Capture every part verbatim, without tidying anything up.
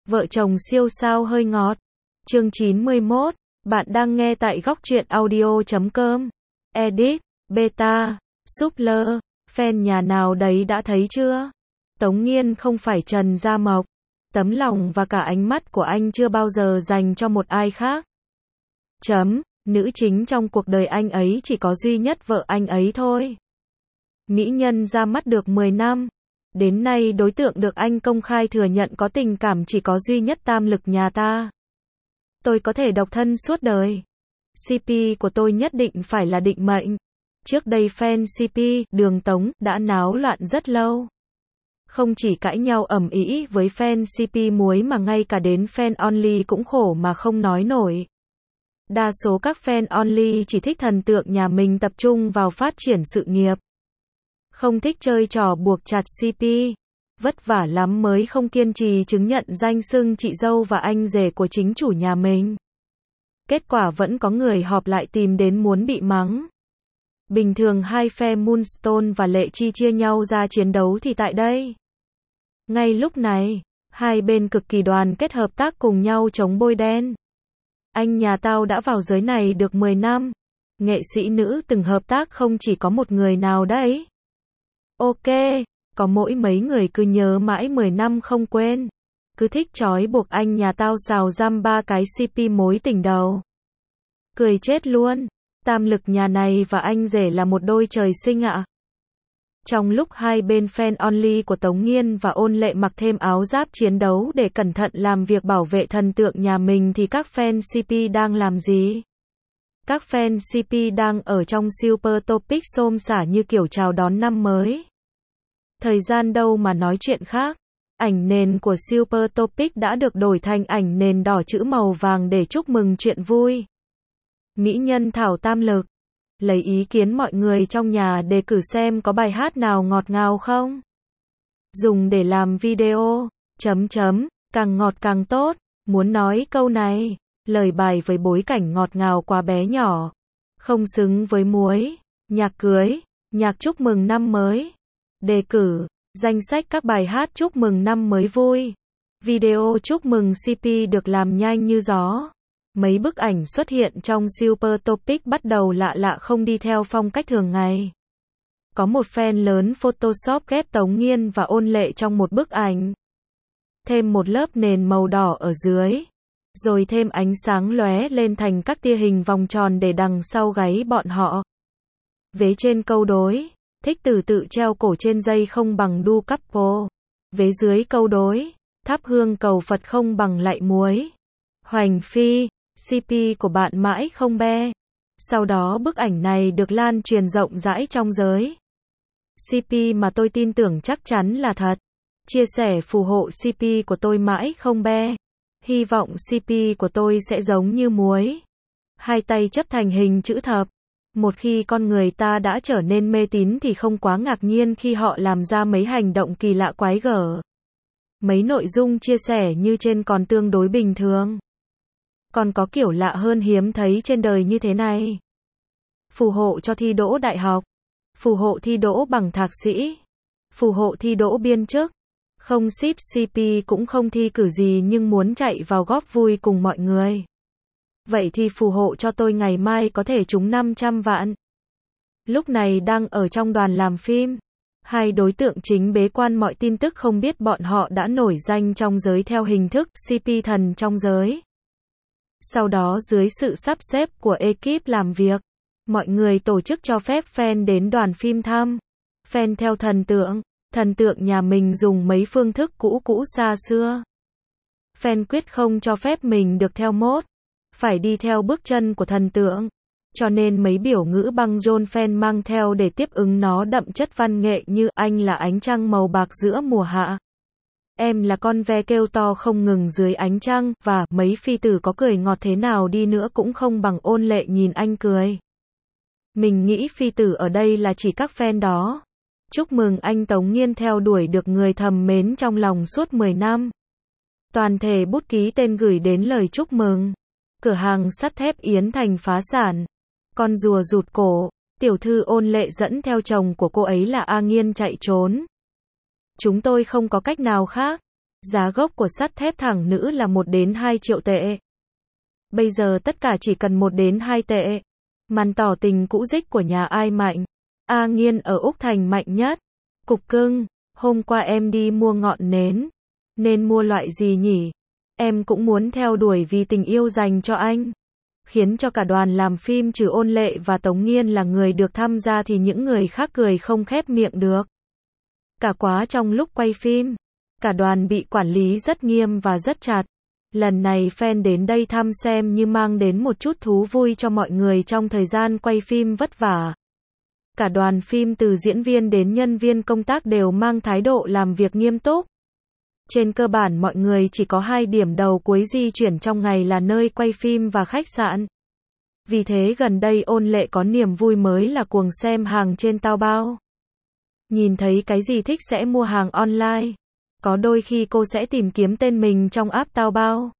Vợ chồng siêu sao hơi ngọt. Chương chín mươi mốt. Bạn đang nghe tại góc truyện audio chấm com. Edit, beta, Supler, fan nhà nào đấy đã thấy chưa? Tống Nghiên không phải Trần Gia Mộc. Tấm lòng và cả ánh mắt của anh chưa bao giờ dành cho một ai khác. Chấm, nữ chính trong cuộc đời anh ấy chỉ có duy nhất vợ anh ấy thôi. Mỹ nhân ra mắt được mười năm. Đến nay đối tượng được anh công khai thừa nhận có tình cảm chỉ có duy nhất tam lực nhà ta. Tôi có thể độc thân suốt đời. xê pê của tôi nhất định phải là định mệnh. Trước đây fan xê pê, Đường Tống, đã náo loạn rất lâu. Không chỉ cãi nhau ầm ĩ với fan xê pê muối mà ngay cả đến fan only cũng khổ mà không nói nổi. Đa số các fan only chỉ thích thần tượng nhà mình tập trung vào phát triển sự nghiệp. Không thích chơi trò buộc chặt xê pê. Vất vả lắm mới không kiên trì chứng nhận danh xưng chị dâu và anh rể của chính chủ nhà mình. Kết quả vẫn có người họp lại tìm đến muốn bị mắng. Bình thường hai phe Moonstone và Lệ Chi chia nhau ra chiến đấu thì tại đây. Ngay lúc này, hai bên cực kỳ đoàn kết hợp tác cùng nhau chống bôi đen. Anh nhà tao đã vào giới này được mười năm. Nghệ sĩ nữ từng hợp tác không chỉ có một người nào đấy. Ok, có mỗi mấy người cứ nhớ mãi mười năm không quên. Cứ thích trói buộc anh nhà tao xào giam ba cái xê pê mối tình đầu. Cười chết luôn. Tam lực nhà này và anh rể là một đôi trời sinh ạ. Trong lúc hai bên fan only của Tống Nghiên và Ôn Lệ mặc thêm áo giáp chiến đấu để cẩn thận làm việc bảo vệ thần tượng nhà mình thì các fan xê pê đang làm gì? Các fan xê pê đang ở trong Super Topic xôm xả như kiểu chào đón năm mới. Thời gian đâu mà nói chuyện khác. Ảnh nền của Super Topic đã được đổi thành ảnh nền đỏ chữ màu vàng để chúc mừng chuyện vui. Mỹ nhân Thảo Tam Lực lấy ý kiến mọi người trong nhà đề cử xem có bài hát nào ngọt ngào không. Dùng để làm video, chấm chấm, càng ngọt càng tốt. Muốn nói câu này, lời bài với bối cảnh ngọt ngào quá bé nhỏ. Không xứng với muối, nhạc cưới, nhạc chúc mừng năm mới. Đề cử, danh sách các bài hát chúc mừng năm mới vui. Video chúc mừng xê pê được làm nhanh như gió. Mấy bức ảnh xuất hiện trong Super Topic bắt đầu lạ lạ không đi theo phong cách thường ngày. Có một fan lớn Photoshop ghép Tống Nghiên và Ôn Lệ trong một bức ảnh. Thêm một lớp nền màu đỏ ở dưới. Rồi thêm ánh sáng lóe lên thành các tia hình vòng tròn để đằng sau gáy bọn họ. Vế trên câu đối. Thích từ tự treo cổ trên dây không bằng đu couple. Vế dưới câu đối. Thắp hương cầu Phật không bằng lạy muối. Hoành phi. xê pê của bạn mãi không be. Sau đó bức ảnh này được lan truyền rộng rãi trong giới. xê pê mà tôi tin tưởng chắc chắn là thật. Chia sẻ phù hộ xê pê của tôi mãi không be. Hy vọng xê pê của tôi sẽ giống như muối. Hai tay chấp thành hình chữ thập. Một khi con người ta đã trở nên mê tín thì không quá ngạc nhiên khi họ làm ra mấy hành động kỳ lạ quái gở. Mấy nội dung chia sẻ như trên còn tương đối bình thường. Còn có kiểu lạ hơn hiếm thấy trên đời như thế này. Phù hộ cho thi đỗ đại học. Phù hộ thi đỗ bằng thạc sĩ. Phù hộ thi đỗ biên chức. Không ship xê pê cũng không thi cử gì nhưng muốn chạy vào góp vui cùng mọi người. Vậy thì phù hộ cho tôi ngày mai có thể trúng năm trăm vạn. Lúc này đang ở trong đoàn làm phim. Hai đối tượng chính bế quan mọi tin tức không biết bọn họ đã nổi danh trong giới theo hình thức xê pê thần trong giới. Sau đó dưới sự sắp xếp của ekip làm việc, mọi người tổ chức cho phép fan đến đoàn phim thăm. Fan theo thần tượng, thần tượng nhà mình dùng mấy phương thức cũ cũ xa xưa. Fan quyết không cho phép mình được theo mốt, phải đi theo bước chân của thần tượng. Cho nên mấy biểu ngữ băng rôn fan mang theo để tiếp ứng nó đậm chất văn nghệ như anh là ánh trăng màu bạc giữa mùa hạ. Em là con ve kêu to không ngừng dưới ánh trăng, và mấy phi tử có cười ngọt thế nào đi nữa cũng không bằng Ôn Lệ nhìn anh cười. Mình nghĩ phi tử ở đây là chỉ các fan đó. Chúc mừng anh Tống Nghiên theo đuổi được người thầm mến trong lòng suốt mười năm. Toàn thể bút ký tên gửi đến lời chúc mừng. Cửa hàng sắt thép Yến Thành phá sản. Con rùa rụt cổ. Tiểu thư Ôn Lệ dẫn theo chồng của cô ấy là A Nghiên chạy trốn. Chúng tôi không có cách nào khác. Giá gốc của sắt thép thẳng nữ là một đến hai triệu tệ. Bây giờ tất cả chỉ cần một đến hai tệ. Màn tỏ tình cũ dích của nhà ai mạnh? A Nghiên ở Úc Thành mạnh nhất. Cục cưng, hôm qua em đi mua ngọn nến. Nên mua loại gì nhỉ? Em cũng muốn theo đuổi vì tình yêu dành cho anh. Khiến cho cả đoàn làm phim trừ Ôn Lệ và Tống Nghiên là người được tham gia thì những người khác cười không khép miệng được. Cả quá trong lúc quay phim, cả đoàn bị quản lý rất nghiêm và rất chặt. Lần này fan đến đây thăm xem như mang đến một chút thú vui cho mọi người trong thời gian quay phim vất vả. Cả đoàn phim từ diễn viên đến nhân viên công tác đều mang thái độ làm việc nghiêm túc. Trên cơ bản mọi người chỉ có hai điểm đầu cuối di chuyển trong ngày là nơi quay phim và khách sạn. Vì thế gần đây Ôn Lệ có niềm vui mới là cuồng xem hàng trên Taobao. Nhìn thấy cái gì thích sẽ mua hàng online. Có đôi khi cô sẽ tìm kiếm tên mình trong app Taobao.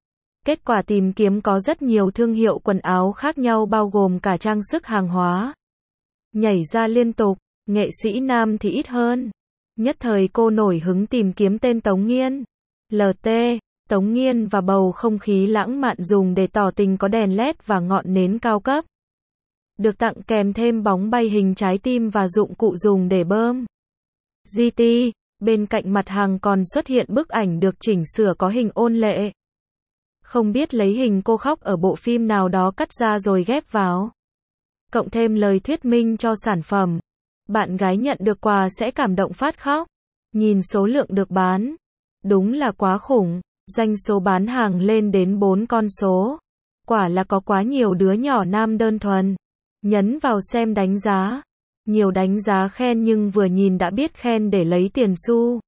Kết quả tìm kiếm có rất nhiều thương hiệu quần áo khác nhau bao gồm cả trang sức hàng hóa. Nhảy ra liên tục, nghệ sĩ nam thì ít hơn. Nhất thời cô nổi hứng tìm kiếm tên Tống Nghiên. lờ tê, Tống Nghiên và bầu không khí lãng mạn dùng để tỏ tình có đèn led và ngọn nến cao cấp. Được tặng kèm thêm bóng bay hình trái tim và dụng cụ dùng để bơm. giê tê, bên cạnh mặt hàng còn xuất hiện bức ảnh được chỉnh sửa có hình Ôn Lệ. Không biết lấy hình cô khóc ở bộ phim nào đó cắt ra rồi ghép vào. Cộng thêm lời thuyết minh cho sản phẩm. Bạn gái nhận được quà sẽ cảm động phát khóc. Nhìn số lượng được bán. Đúng là quá khủng. Doanh số bán hàng lên đến bốn con số. Quả là có quá nhiều đứa nhỏ nam đơn thuần. Nhấn vào xem đánh giá. Nhiều đánh giá khen nhưng vừa nhìn đã biết khen để lấy tiền xu.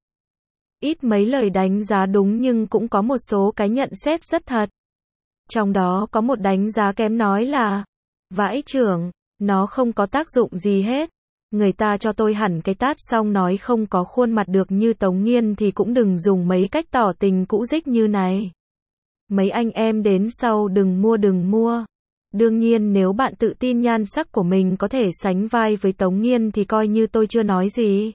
Ít mấy lời đánh giá đúng nhưng cũng có một số cái nhận xét rất thật. Trong đó có một đánh giá kém nói là vãi chưởng, nó không có tác dụng gì hết. Người ta cho tôi hẳn cái tát xong nói không có khuôn mặt được như Tống Nghiên thì cũng đừng dùng mấy cách tỏ tình cũ dích như này. Mấy anh em đến sau đừng mua đừng mua. Đương nhiên nếu bạn tự tin nhan sắc của mình có thể sánh vai với Tống Nghiên thì coi như tôi chưa nói gì.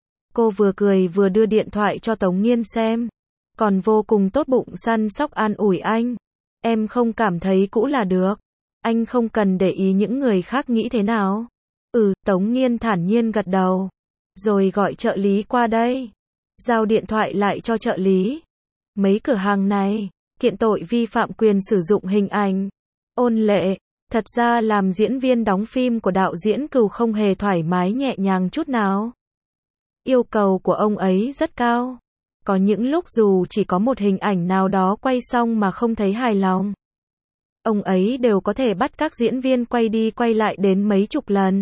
Cô vừa cười vừa đưa điện thoại cho Tống Nghiên xem. Còn vô cùng tốt bụng săn sóc an ủi anh. Em không cảm thấy cũ là được. Anh không cần để ý những người khác nghĩ thế nào. Ừ, Tống Nghiên thản nhiên gật đầu. Rồi gọi trợ lý qua đây. Giao điện thoại lại cho trợ lý. Mấy cửa hàng này, kiện tội vi phạm quyền sử dụng hình ảnh. Ôn Lệ, thật ra làm diễn viên đóng phim của đạo diễn Cừu không hề thoải mái nhẹ nhàng chút nào. Yêu cầu của ông ấy rất cao. Có những lúc dù chỉ có một hình ảnh nào đó quay xong mà không thấy hài lòng. Ông ấy đều có thể bắt các diễn viên quay đi quay lại đến mấy chục lần.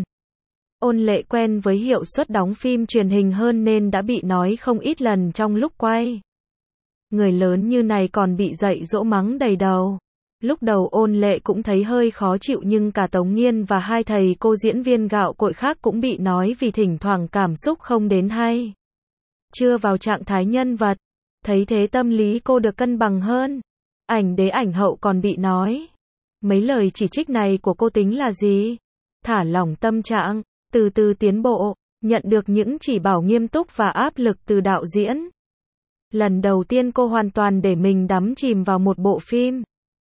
Ôn Lệ quen với hiệu suất đóng phim truyền hình hơn nên đã bị nói không ít lần trong lúc quay. Người lớn như này còn bị dạy dỗ mắng đầy đầu. Lúc đầu Ôn Lệ cũng thấy hơi khó chịu nhưng cả Tống Nghiên và hai thầy cô diễn viên gạo cội khác cũng bị nói vì thỉnh thoảng cảm xúc không đến hay. Chưa vào trạng thái nhân vật. Thấy thế tâm lý cô được cân bằng hơn. Ảnh đế ảnh hậu còn bị nói. Mấy lời chỉ trích này của cô tính là gì? Thả lỏng tâm trạng, từ từ tiến bộ, nhận được những chỉ bảo nghiêm túc và áp lực từ đạo diễn. Lần đầu tiên cô hoàn toàn để mình đắm chìm vào một bộ phim.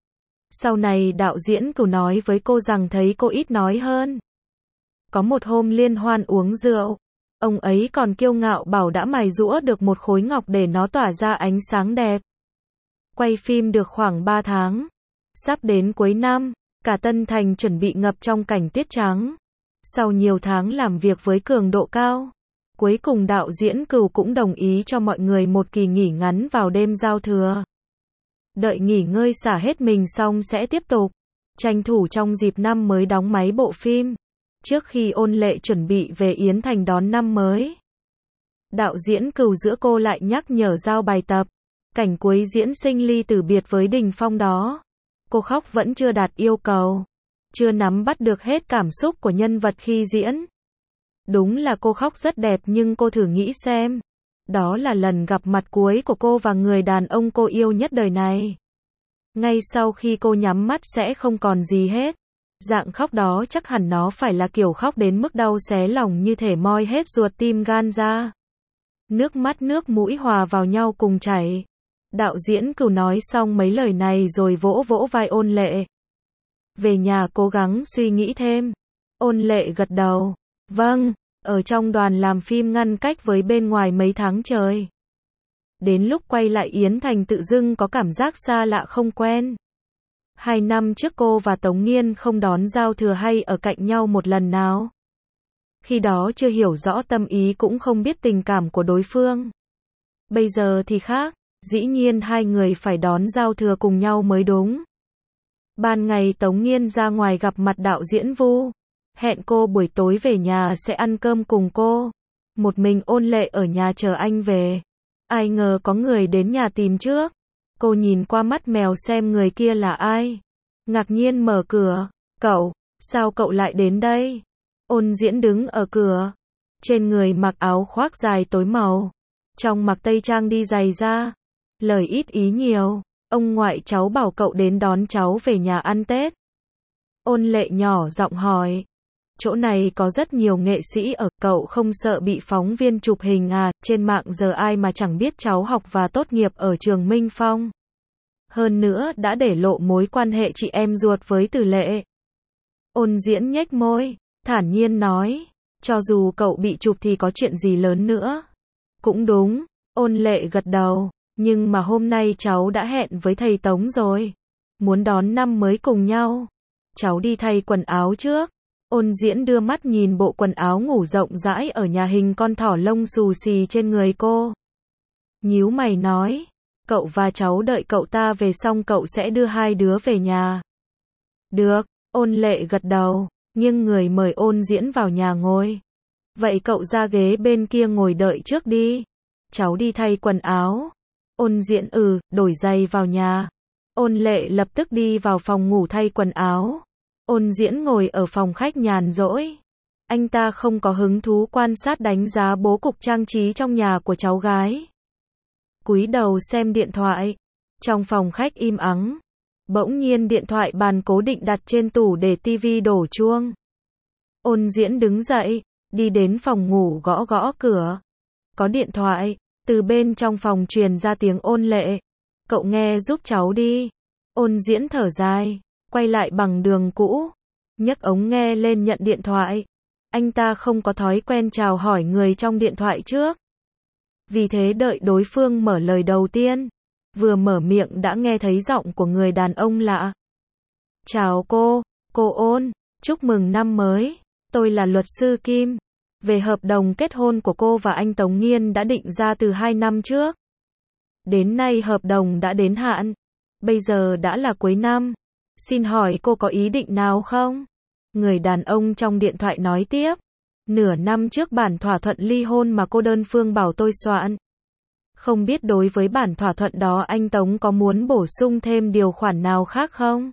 Sau này đạo diễn Cừu nói với cô rằng thấy cô ít nói hơn. Có một hôm liên hoan uống rượu, ông ấy còn kiêu ngạo bảo đã mài giũa được một khối ngọc để nó tỏa ra ánh sáng đẹp. Quay phim được khoảng ba tháng. Sắp đến cuối năm, cả Tân Thành chuẩn bị ngập trong cảnh tuyết trắng. Sau nhiều tháng làm việc với cường độ cao, cuối cùng đạo diễn Cừu cũng đồng ý cho mọi người một kỳ nghỉ ngắn vào đêm giao thừa. Đợi nghỉ ngơi xả hết mình xong sẽ tiếp tục. Tranh thủ trong dịp năm mới đóng máy bộ phim. Trước khi Ôn Lệ chuẩn bị về Yến Thành đón năm mới. Đạo diễn Cừu giữa cô lại nhắc nhở giao bài tập. Cảnh cuối diễn sinh ly tử biệt với Đình Phong đó. Cô khóc vẫn chưa đạt yêu cầu. Chưa nắm bắt được hết cảm xúc của nhân vật khi diễn. Đúng là cô khóc rất đẹp nhưng cô thử nghĩ xem. Đó là lần gặp mặt cuối của cô và người đàn ông cô yêu nhất đời này. Ngay sau khi cô nhắm mắt sẽ không còn gì hết. Dạng khóc đó chắc hẳn nó phải là kiểu khóc đến mức đau xé lòng như thể moi hết ruột tim gan ra. Nước mắt nước mũi hòa vào nhau cùng chảy. Đạo diễn Cửu nói xong mấy lời này rồi vỗ vỗ vai Ôn Lệ. Về nhà cố gắng suy nghĩ thêm. Ôn Lệ gật đầu. Vâng, ở trong đoàn làm phim ngăn cách với bên ngoài mấy tháng trời. Đến lúc quay lại Yến Thành tự dưng có cảm giác xa lạ không quen. Hai năm trước cô và Tống Nghiên không đón giao thừa hay ở cạnh nhau một lần nào. Khi đó chưa hiểu rõ tâm ý cũng không biết tình cảm của đối phương. Bây giờ thì khác, dĩ nhiên hai người phải đón giao thừa cùng nhau mới đúng. Ban ngày Tống Nghiên ra ngoài gặp mặt đạo diễn Vu, hẹn cô buổi tối về nhà sẽ ăn cơm cùng cô. Một mình Ôn Lệ ở nhà chờ anh về. Ai ngờ có người đến nhà tìm trước. Cô nhìn qua mắt mèo xem người kia là ai. Ngạc nhiên mở cửa. Cậu, sao cậu lại đến đây? Ôn Diễn đứng ở cửa. Trên người mặc áo khoác dài tối màu. Trong mặc tây trang đi giày da. Lời ít ý nhiều. Ông ngoại cháu bảo cậu đến đón cháu về nhà ăn Tết. Ôn Lệ nhỏ giọng hỏi. Chỗ này có rất nhiều nghệ sĩ ở, cậu không sợ bị phóng viên chụp hình à? Trên mạng giờ ai mà chẳng biết cháu học và tốt nghiệp ở trường Minh Phong. Hơn nữa đã để lộ mối quan hệ chị em ruột với Từ Lệ. Ôn Diễn nhếch môi, thản nhiên nói. Cho dù cậu bị chụp thì có chuyện gì lớn nữa. Cũng đúng, Ôn Lệ gật đầu. Nhưng mà hôm nay cháu đã hẹn với thầy Tống rồi. Muốn đón năm mới cùng nhau. Cháu đi thay quần áo trước. Ôn Diễn đưa mắt nhìn bộ quần áo ngủ rộng rãi ở nhà hình con thỏ lông xù xì trên người cô. Nhíu mày nói. Cậu và cháu đợi cậu ta về xong cậu sẽ đưa hai đứa về nhà. Được, Ôn Lệ gật đầu, nghiêng người mời Ôn Diễn vào nhà ngồi. Vậy cậu ra ghế bên kia ngồi đợi trước đi. Cháu đi thay quần áo. Ôn Diễn ừ, đổi giày vào nhà. Ôn Lệ lập tức đi vào phòng ngủ thay quần áo. Ôn Diễn ngồi ở phòng khách nhàn rỗi. Anh ta không có hứng thú quan sát đánh giá bố cục trang trí trong nhà của cháu gái. Cúi đầu xem điện thoại. Trong phòng khách im ắng. Bỗng nhiên điện thoại bàn cố định đặt trên tủ để tivi đổ chuông. Ôn Diễn đứng dậy, đi đến phòng ngủ gõ gõ cửa. Có điện thoại. Từ bên trong phòng truyền ra tiếng Ôn Lệ. Cậu nghe giúp cháu đi. Ôn Diễn thở dài, quay lại bằng đường cũ. Nhấc ống nghe lên nhận điện thoại. Anh ta không có thói quen chào hỏi người trong điện thoại trước. Vì thế đợi đối phương mở lời đầu tiên. Vừa mở miệng đã nghe thấy giọng của người đàn ông lạ. Chào cô, cô Ôn, chúc mừng năm mới. Tôi là luật sư Kim. Về hợp đồng kết hôn của cô và anh Tống Nghiên đã định ra từ hai năm trước. Đến nay hợp đồng đã đến hạn. Bây giờ đã là cuối năm. Xin hỏi cô có ý định nào không? Người đàn ông trong điện thoại nói tiếp. Nửa năm trước bản thỏa thuận ly hôn mà cô đơn phương bảo tôi soạn. Không biết đối với bản thỏa thuận đó anh Tống có muốn bổ sung thêm điều khoản nào khác không?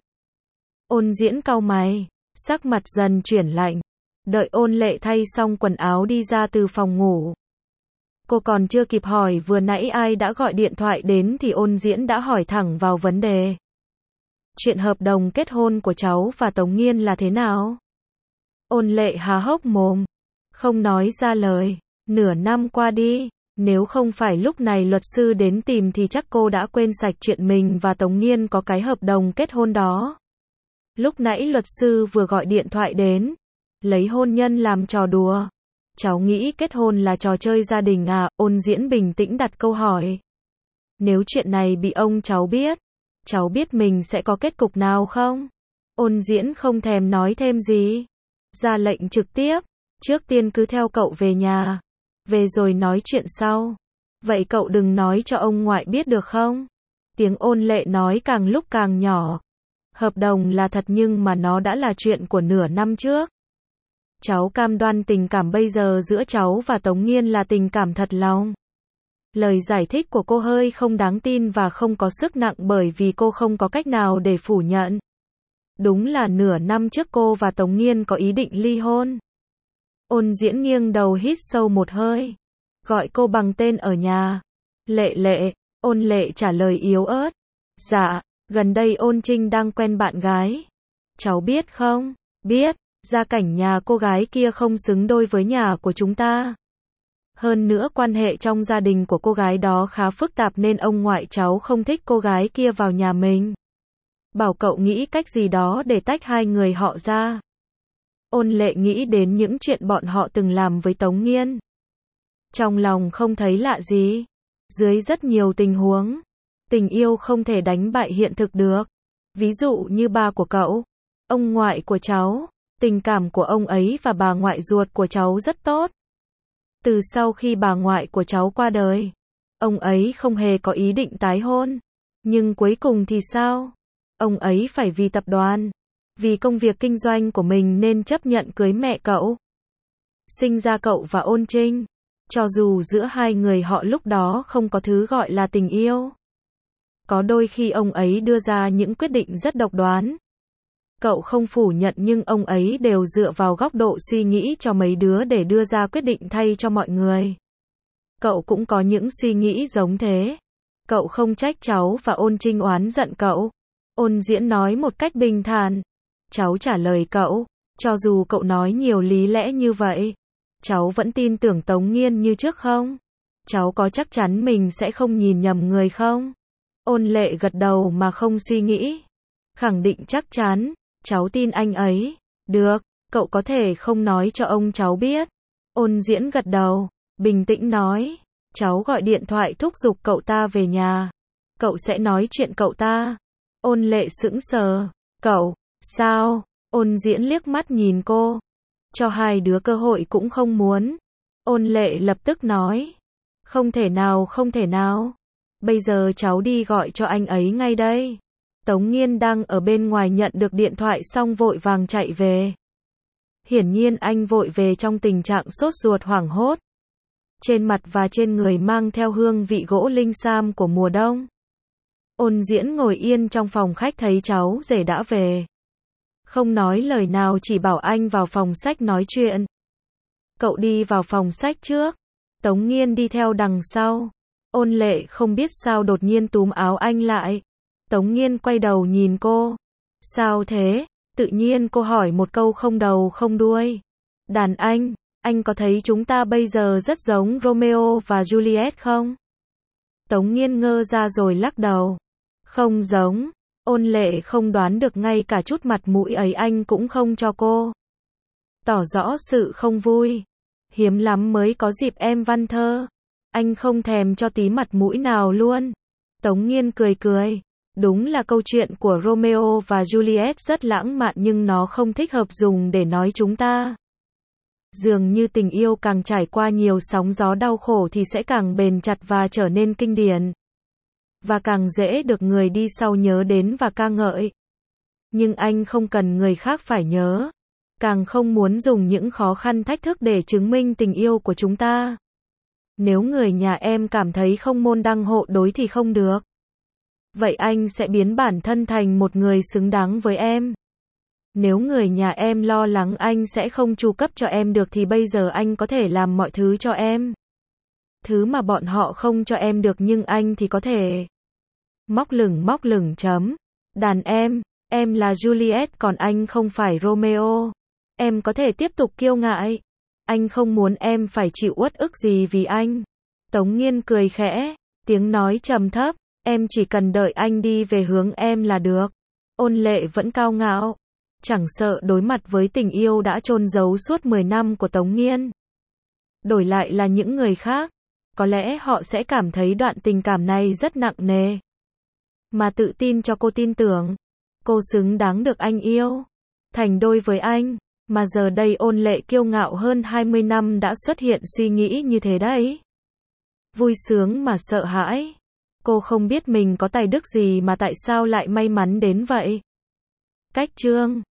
Ôn Diễn cau mày, sắc mặt dần chuyển lạnh. Đợi Ôn Lệ thay xong quần áo đi ra từ phòng ngủ. Cô còn chưa kịp hỏi vừa nãy ai đã gọi điện thoại đến thì Ôn Diễn đã hỏi thẳng vào vấn đề. Chuyện hợp đồng kết hôn của cháu và Tống Nghiên là thế nào? Ôn Lệ há hốc mồm, không nói ra lời. Nửa năm qua đi, nếu không phải lúc này luật sư đến tìm thì chắc cô đã quên sạch chuyện mình và Tống Nghiên có cái hợp đồng kết hôn đó. Lúc nãy luật sư vừa gọi điện thoại đến, lấy hôn nhân làm trò đùa. Cháu nghĩ kết hôn là trò chơi gia đình à? Ôn Diễn bình tĩnh đặt câu hỏi. Nếu chuyện này bị ông cháu biết, cháu biết mình sẽ có kết cục nào không? Ôn Diễn không thèm nói thêm gì. Ra lệnh trực tiếp. Trước tiên cứ theo cậu về nhà. Về rồi nói chuyện sau. Vậy cậu đừng nói cho ông ngoại biết được không? Tiếng Ôn Lệ nói càng lúc càng nhỏ. Hợp đồng là thật nhưng mà nó đã là chuyện của nửa năm trước. Cháu cam đoan tình cảm bây giờ giữa cháu và Tống Nghiên là tình cảm thật lòng. Lời giải thích của cô hơi không đáng tin và không có sức nặng bởi vì cô không có cách nào để phủ nhận. Đúng là nửa năm trước cô và Tống Nghiên có ý định ly hôn. Ôn Diễn nghiêng đầu hít sâu một hơi. Gọi cô bằng tên ở nhà. Lệ Lệ. Ôn Lệ trả lời yếu ớt. Dạ, gần đây Ôn Trinh đang quen bạn gái. Cháu biết không? Biết. Gia cảnh nhà cô gái kia không xứng đôi với nhà của chúng ta. Hơn nữa quan hệ trong gia đình của cô gái đó khá phức tạp nên ông ngoại cháu không thích cô gái kia vào nhà mình. Bảo cậu nghĩ cách gì đó để tách hai người họ ra. Ôn Lệ nghĩ đến những chuyện bọn họ từng làm với Tống Nghiên. Trong lòng không thấy lạ gì. Dưới rất nhiều tình huống, tình yêu không thể đánh bại hiện thực được. Ví dụ như ba của cậu, ông ngoại của cháu, tình cảm của ông ấy và bà ngoại ruột của cháu rất tốt. Từ sau khi bà ngoại của cháu qua đời, ông ấy không hề có ý định tái hôn. Nhưng cuối cùng thì sao? Ông ấy phải vì tập đoàn, vì công việc kinh doanh của mình nên chấp nhận cưới mẹ cậu. Sinh ra cậu và Ôn Trinh. Cho dù giữa hai người họ lúc đó không có thứ gọi là tình yêu. Có đôi khi ông ấy đưa ra những quyết định rất độc đoán. Cậu không phủ nhận nhưng ông ấy đều dựa vào góc độ suy nghĩ cho mấy đứa để đưa ra quyết định thay cho mọi người. Cậu cũng có những suy nghĩ giống thế. Cậu không trách cháu và Ôn Trinh oán giận cậu. Ôn Diễn nói một cách bình thản. Cháu trả lời cậu, cho dù cậu nói nhiều lý lẽ như vậy, cháu vẫn tin tưởng Tống Nghiên như trước không? Cháu có chắc chắn mình sẽ không nhìn nhầm người không? Ôn Lệ gật đầu mà không suy nghĩ. Khẳng định chắc chắn, cháu tin anh ấy. Được, cậu có thể không nói cho ông cháu biết. Ôn Diễn gật đầu, bình tĩnh nói. Cháu gọi điện thoại thúc giục cậu ta về nhà. Cậu sẽ nói chuyện cậu ta. Ôn Lệ sững sờ. Cậu, sao? Ôn Diễn liếc mắt nhìn cô. Cho hai đứa cơ hội cũng không muốn. Ôn Lệ lập tức nói. Không thể nào, không thể nào. Bây giờ cháu đi gọi cho anh ấy ngay đây. Tống Nghiên đang ở bên ngoài nhận được điện thoại xong vội vàng chạy về. Hiển nhiên anh vội về trong tình trạng sốt ruột hoảng hốt. Trên mặt và trên người mang theo hương vị gỗ linh sam của mùa đông. Ôn Diễn ngồi yên trong phòng khách thấy cháu rể đã về. Không nói lời nào chỉ bảo anh vào phòng sách nói chuyện. Cậu đi vào phòng sách trước. Tống Nghiên đi theo đằng sau. Ôn Lệ không biết sao đột nhiên túm áo anh lại. Tống Nghiên quay đầu nhìn cô. Sao thế? Tự nhiên cô hỏi một câu không đầu không đuôi. Đàn anh, anh có thấy chúng ta bây giờ rất giống Romeo và Juliet không? Tống Nghiên ngơ ra rồi lắc đầu. Không giống. Ôn Lệ không đoán được ngay cả chút mặt mũi ấy anh cũng không cho cô. Tỏ rõ sự không vui. Hiếm lắm mới có dịp em văn thơ. Anh không thèm cho tí mặt mũi nào luôn. Tống Nghiên cười cười. Đúng là câu chuyện của Romeo và Juliet rất lãng mạn nhưng nó không thích hợp dùng để nói chúng ta. Dường như tình yêu càng trải qua nhiều sóng gió đau khổ thì sẽ càng bền chặt và trở nên kinh điển. Và càng dễ được người đi sau nhớ đến và ca ngợi. Nhưng anh không cần người khác phải nhớ. Càng không muốn dùng những khó khăn thách thức để chứng minh tình yêu của chúng ta. Nếu người nhà em cảm thấy không môn đăng hộ đối thì không được. Vậy anh sẽ biến bản thân thành một người xứng đáng với em. Nếu người nhà em lo lắng anh sẽ không chu cấp cho em được thì bây giờ anh có thể làm mọi thứ cho em. Thứ mà bọn họ không cho em được nhưng anh thì có thể. Móc lửng móc lửng chấm. Đàn em, em là Juliet còn anh không phải Romeo. Em có thể tiếp tục kiêu ngạo. Anh không muốn em phải chịu uất ức gì vì anh. Tống Nghiên cười khẽ, tiếng nói trầm thấp. Em chỉ cần đợi anh đi về hướng em là được. Ôn Lệ vẫn cao ngạo. Chẳng sợ đối mặt với tình yêu đã chôn giấu suốt mười năm của Tống Nghiên. Đổi lại là những người khác. Có lẽ họ sẽ cảm thấy đoạn tình cảm này rất nặng nề. Mà tự tin cho cô tin tưởng. Cô xứng đáng được anh yêu. Thành đôi với anh. Mà giờ đây Ôn Lệ kiêu ngạo hơn hai mươi năm đã xuất hiện suy nghĩ như thế đấy. Vui sướng mà sợ hãi. Cô không biết mình có tài đức gì mà tại sao lại may mắn đến vậy. Cách chương